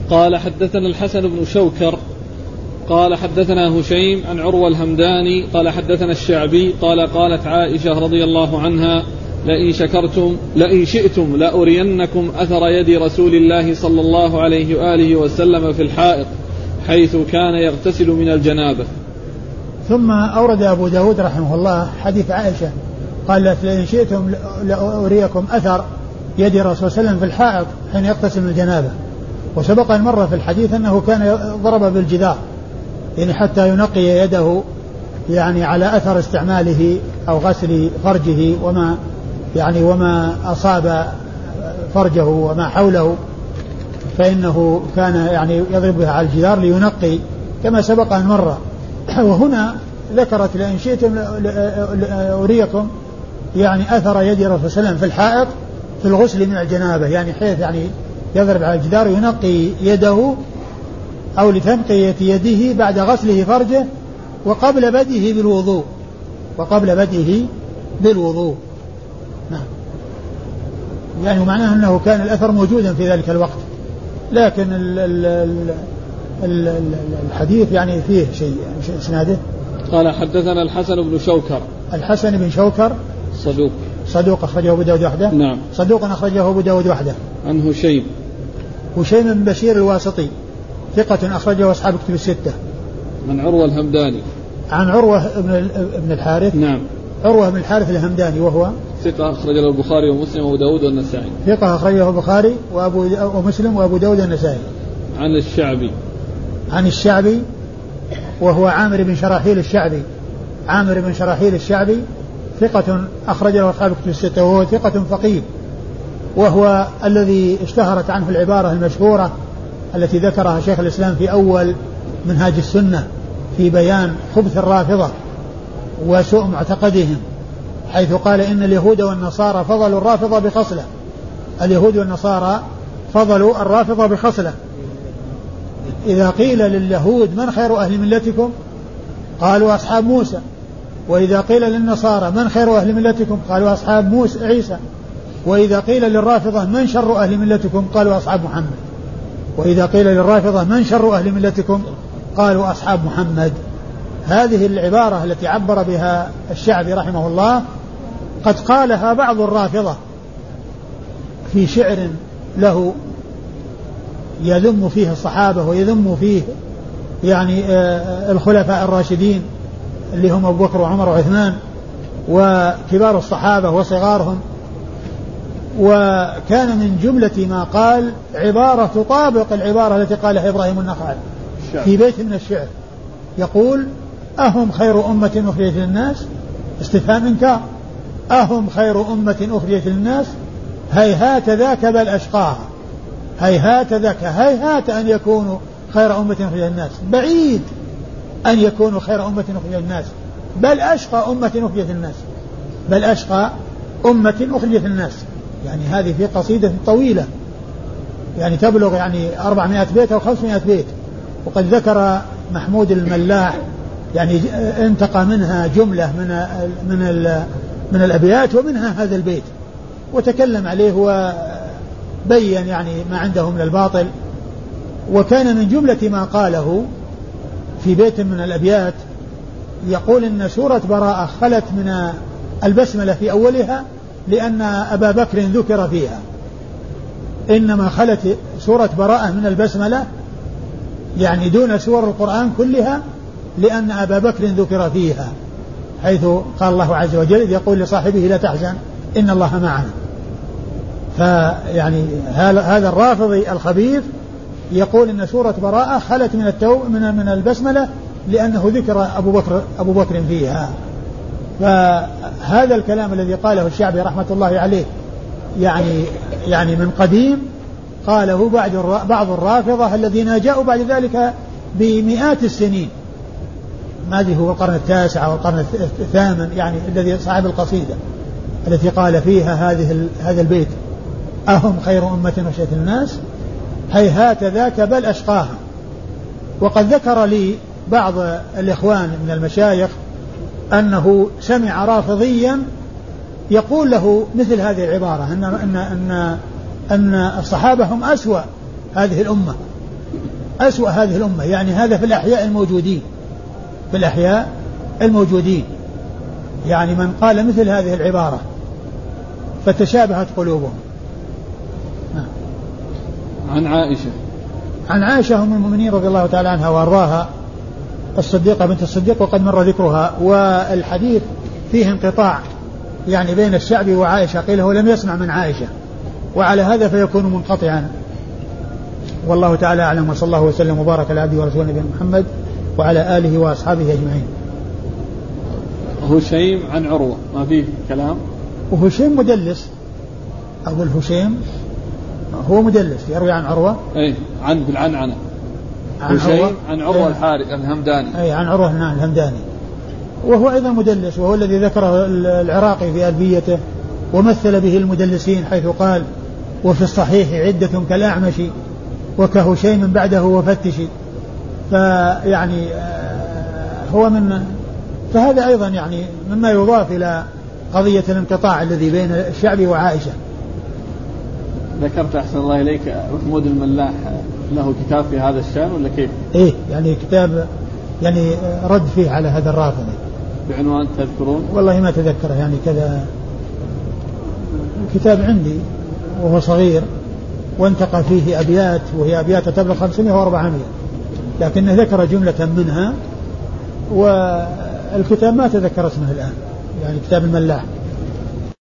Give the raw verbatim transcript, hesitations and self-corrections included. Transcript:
قال حدثنا الحسن بن شوكر قال حدثنا هشيم عن عروة الهمداني قال حدثنا الشعبي قال قالت عائشة رضي الله عنها لئن شكرتم لئن شئتم لأرينكم أثر يد رسول الله صلى الله عليه وآله وسلم في الحائط حيث كان يغتسل من الجنابة. ثم أورد أبو داود رحمه الله حديث عائشة قالت لئن شئتم لأريكم أثر يد رسول صلى الله عليه وسلم في الحائط حين يغتسل من الجنابة. وسبق المرة في الحديث أنه كان ضرب بالجدار يعني حتى ينقي يده يعني على أثر استعماله أو غسل فرجه وما يعني وما أصاب فرجه وما حوله، فإنه كان يعني يضرب بها على الجدار لينقي كما سبق المرة. وهنا ذكرت لئن شئتم لأريكم يعني أثر يد رسول الله صلى الله عليه وسلم في الحائط في الغسل من الجنابة، يعني حيث يعني يضرب على الجدار ينقي يده أو لتنقية يده بعد غسله فرجه وقبل بدئه بالوضوء وقبل بدئه بالوضوء. نعم. يعني معناه أنه كان الأثر موجودا في ذلك الوقت، لكن ال ال ال ال الحديث يعني فيه شيء يعني اسناده. قال حدثنا الحسن بن شوكر. الحسن بن شوكر صدوق صدوق أخرجه أبو داود وحده. نعم. صدوق أخرجه أبو داود وحده. عن هشيم هشيم بن بشير الواسطي ثقة أخرجه أصحاب كتب الستة. عن عروة الهمداني. عن عروة ابن الحارث. نعم. عروة بن الحارث الهمداني وهو ثقة أخرجه البخاري ومسلم وأبو داود والنسائي. ثقة أخرجه البخاري وأبو ومسلم وأبو داود والنسائي. عن الشعبي. عن الشعبي وهو عامر بن شراحيل الشعبي. عامر بن شراحيل الشعبي ثقة أخرجه أصحاب كتب الستة وهو ثقة فقيه، وهو الذي اشتهرت عنه العبارة المشهورة التي ذكرها شيخ الإسلام في أول منهاج السنة في بيان خبث الرافضة وسوء معتقدهم، حيث قال إن اليهود والنصارى فضلوا الرافضة بخصلة. اليهود والنصارى فضلوا الرافضة بخصلة. إذا قيل لليهود من خير أهل ملتكم قالوا أصحاب موسى، وإذا قيل للنصارى من خير أهل ملتكم قالوا أصحاب موسى عيسى، وإذا قيل للرافضة من شر أهل ملتكم قالوا أصحاب محمد، وإذا قيل للرافضة من شر أهل ملتكم قالوا أصحاب محمد. هذه العبارة التي عبر بها الشعبي رحمه الله قد قالها بعض الرافضة في شعر له يذم فيه الصحابة ويذم فيه يعني الخلفاء الراشدين اللي هم أبو بكر وعمر وعثمان وكبار الصحابة وصغارهم. وكان من جملة ما قال عبارة تطابق العبارة التي قالها إبراهيم النخعي في بيت من الشعر، يقول أهم خير أمة أخرجت للناس استفهام إنكار، أهم خير أمة أخرجت للناس هيهات ذاك بل أشقاها، هيهات ذاك هيهات أن يكونوا خير أمة أخرجت للناس، بعيد أن يكونوا خير أمة أخرجت للناس، بل أشقى أمة أخرجت للناس، بل أشقى أمة أخرجت للناس. يعني هذه في قصيدة طويلة يعني تبلغ يعني أربعمائة بيت أو خمسمائة بيت، وقد ذكر محمود الملاح يعني انتقى منها جملة من من من الأبيات ومنها هذا البيت وتكلم عليه وبين يعني ما عنده من الباطل. وكان من جملة ما قاله في بيت من الأبيات يقول إن سورة براءة خلت من البسملة في أولها لأن أبا بكر ذكر فيها، إنما خلت سورة براءة من البسملة يعني دون سور القرآن كلها لأن أبا بكر ذكر فيها، حيث قال الله عز وجل يقول لصاحبه لا تحزن إن الله معنا. فيعني هذا الرافضي الخبيث يقول إن سورة براءة خلت من التو من من البسملة لأنه ذكر أبو بكر أبو بكر فيها. فهذا الكلام الذي قاله الشعبي رحمة الله عليه يعني يعني من قديم قاله بعض بعض الرافضة الذين جاءوا بعد ذلك بمئات السنين، ما أدري هو القرن التاسع أو القرن الثامن يعني الذي صاحب القصيدة التي قال فيها هذه هذا البيت أهم خير أمة أخرجت للناس هيهات ذاك بل أشقاها. وقد ذكر لي بعض الإخوان من المشايخ أنه سمع رافضيا يقول له مثل هذه العبارة أن, أن, أن, أن الصحابة هم أسوأ هذه الأمة، أسوأ هذه الأمة، يعني هذا في الأحياء الموجودين، في الأحياء الموجودين، يعني من قال مثل هذه العبارة فتشابهت قلوبهم. عن عائشة عن عائشة أم المؤمنين رضي الله تعالى عنها وأرضاها الصديقة بنت الصديق وقد مر ذكرها، والحديث فيه انقطاع يعني بين الشعبي وعائشة، قيل هو لم يسمع من عائشة، وعلى هذا فيكون منقطعا. والله تعالى أعلم، وصلى الله وسلم وبارك على عبده ورسوله نبينا محمد وعلى آله وأصحابه أجمعين. هشيم عن عروة ما فيه كلام، وهشيم مدلس، أبو الهشيم هو مدلس يروي عن عروة، أي عن بالعنعنة، عن هشيم عروة عن عروة الحارث الهمداني، أي عن عروة الهمداني، وهو أيضا مدلس، وهو الذي ذكره العراقي في ألفيته ومثل به المدلسين حيث قال وفي الصحيح عدة كالأعمش وكهشيم بعده وفتشي. فيعني هو من فهذا أيضا يعني مما يضاف إلى قضية الانقطاع الذي بين الشعبي وعائشة. ذكرت أحسن الله إليك محمود الملاح له كتاب في هذا الشأن ولا كيف؟ إيه يعني كتاب يعني رد فيه على هذا الرافضي بعنوان تذكرون؟ والله ما تذكره، يعني كذا كتاب عندي وهو صغير وانتقى فيه أبيات وهي أبيات تبلغ خمسمائة وأربعمائة، لكنه ذكر جملة منها والكتاب ما تذكر اسمه الآن، يعني كتاب الملاح.